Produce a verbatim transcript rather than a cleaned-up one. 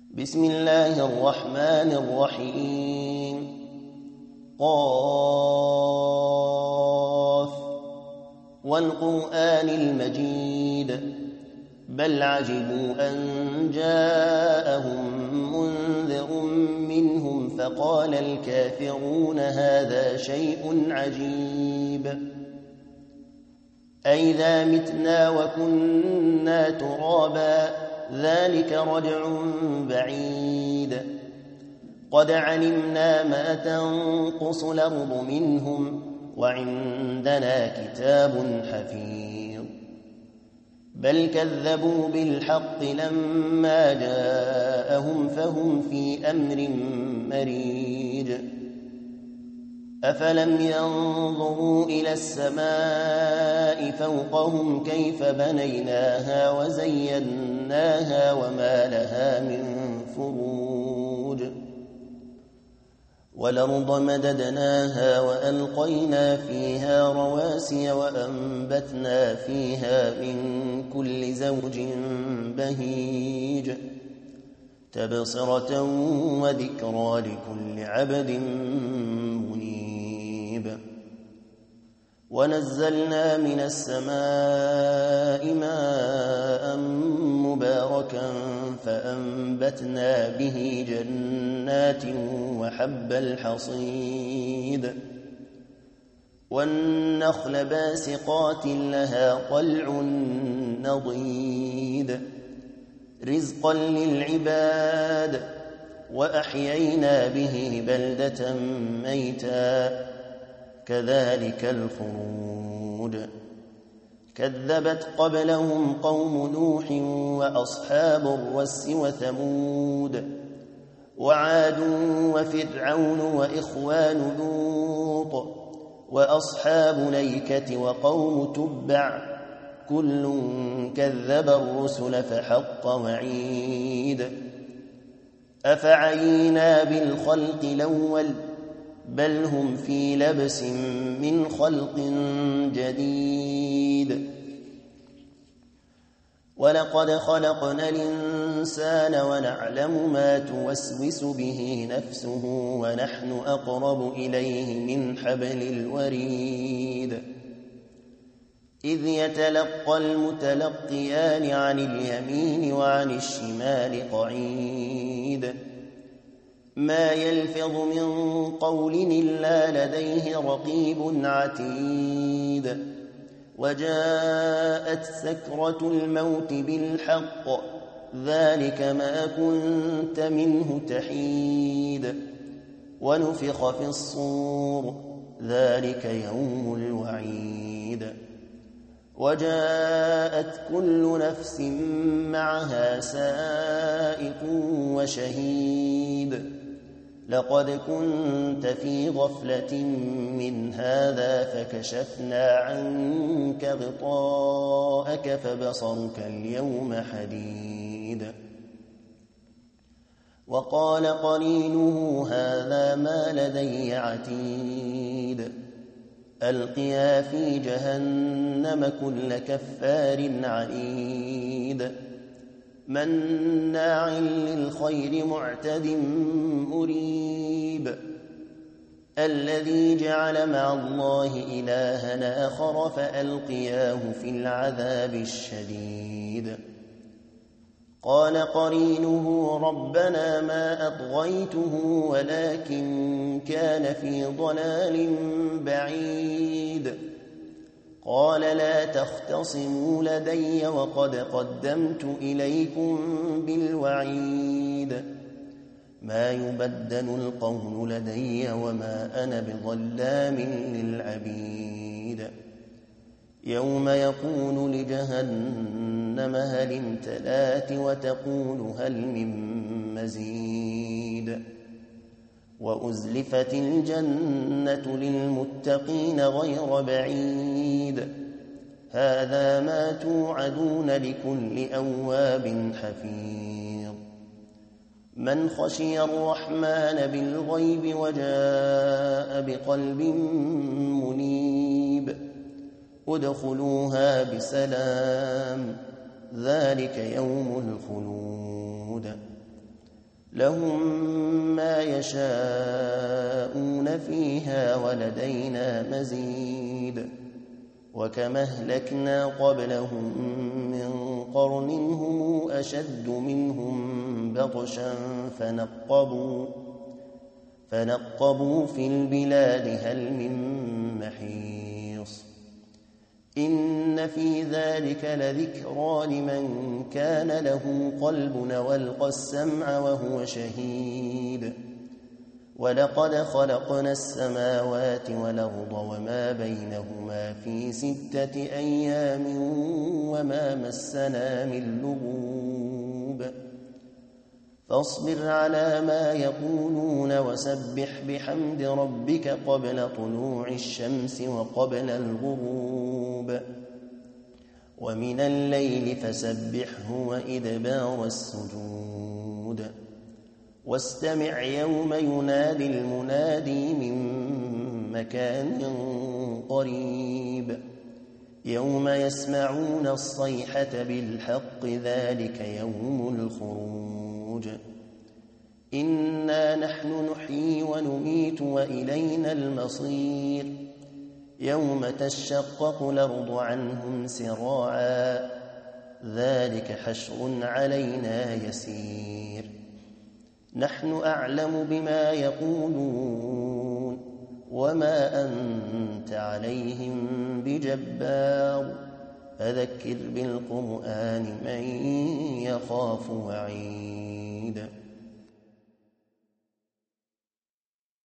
بسم الله الرحمن الرحيم. قاف والقرآن المجيد بل عجبوا أن جاءهم منذر منهم فقال الكافرون هذا شيء عجيب أئذا متنا وكنا ترابا ذلك رجع بعيد قد علمنا ما تنقص الأرض منهم وعندنا كتاب حفيظ بل كذبوا بالحق لما جاءهم فهم في أمر مريج أفلم ينظروا إلى السماء فوقهم كيف بنيناها وزيناها وما لها من فروج والأرض مددناها وألقينا فيها رواسي وأنبتنا فيها من كل زوج بهيج تبصرة وذكرى لكل عبد منيب ونزلنا من السماء ماء مباركا فأنبتنا به جنات وحب الحصيد والنخل باسقات لها طلع نضيد رزقا للعباد وأحيينا به بلدة ميتا كذلك الخروج كذبت قبلهم قوم نوح وأصحاب الرس وثمود وعاد وفرعون وإخوان لوط وأصحاب ليكة وقوم تبع كل كذب الرسل فحق وعيد أفعينا بالخلق الأول بل هم في لبس من خلق جديد ولقد خلقنا الإنسان ونعلم ما توسوس به نفسه ونحن أقرب إليه من حبل الوريد إذ يتلقى المتلقيان عن اليمين وعن الشمال قعيد ما يلفظ من قول إلا لديه رقيب عتيد وجاءت سكرة الموت بالحق ذلك ما كنت منه تحيد ونفخ في الصور ذلك يوم الوعيد وجاءت كل نفس معها سائق وشهيد لقد كنت في غفلة من هذا فكشفنا عنك غطاءك فبصرك اليوم حديد وقال قرينه هذا ما لدي عتيد ألقيا في جهنم كل كفار عنيد مناع للخير معتد مريب الذي جعل مع الله إلها آخر فألقياه في العذاب الشديد قال قرينه ربنا ما أطغيته ولكن كان في ضلال بعيد قال لا تختصموا لدي وقد قدمت إليكم بالوعيد ما يبدل القول لدي وما أنا بظلام للعبيد يوم يقول لجهنم هل امتلأت وتقول هل من مزيد وأزلفت الجنة للمتقين غير بعيد هذا ما توعدون لكل أواب حفيظ من خشي الرحمن بالغيب وجاء بقلب منيب ادخلوها بسلام ذلك يوم الخلود لهم ما يشاءون فيها ولدينا مزيد وكما أهلكنا قبلهم من قرن هم أشد منهم بطشا فنقبوا, فنقبوا في البلاد هل من محيص إن في ذلك لذكرى لمن كان له قلب والقى السمع وهو شهيد ولقد خلقنا السماوات والأرض وما بينهما في ستة أيام وما مسنا من لغوب فاصبر على ما يقولون وسبح بحمد ربك قبل طلوع الشمس وقبل الغروب ومن الليل فسبحه وإدبار السجود واستمع يوم ينادي المنادي من مكان قريب يوم يسمعون الصيحة بالحق ذلك يوم الخروج إنا نحن نحيي ونميت وإلينا المصير يوم تشقق الأرض عنهم سراعا ذلك حشر علينا يسير نحن أعلم بما يقولون وما أنت عليهم بجبار فذكر بالقرآن من يخاف وعيد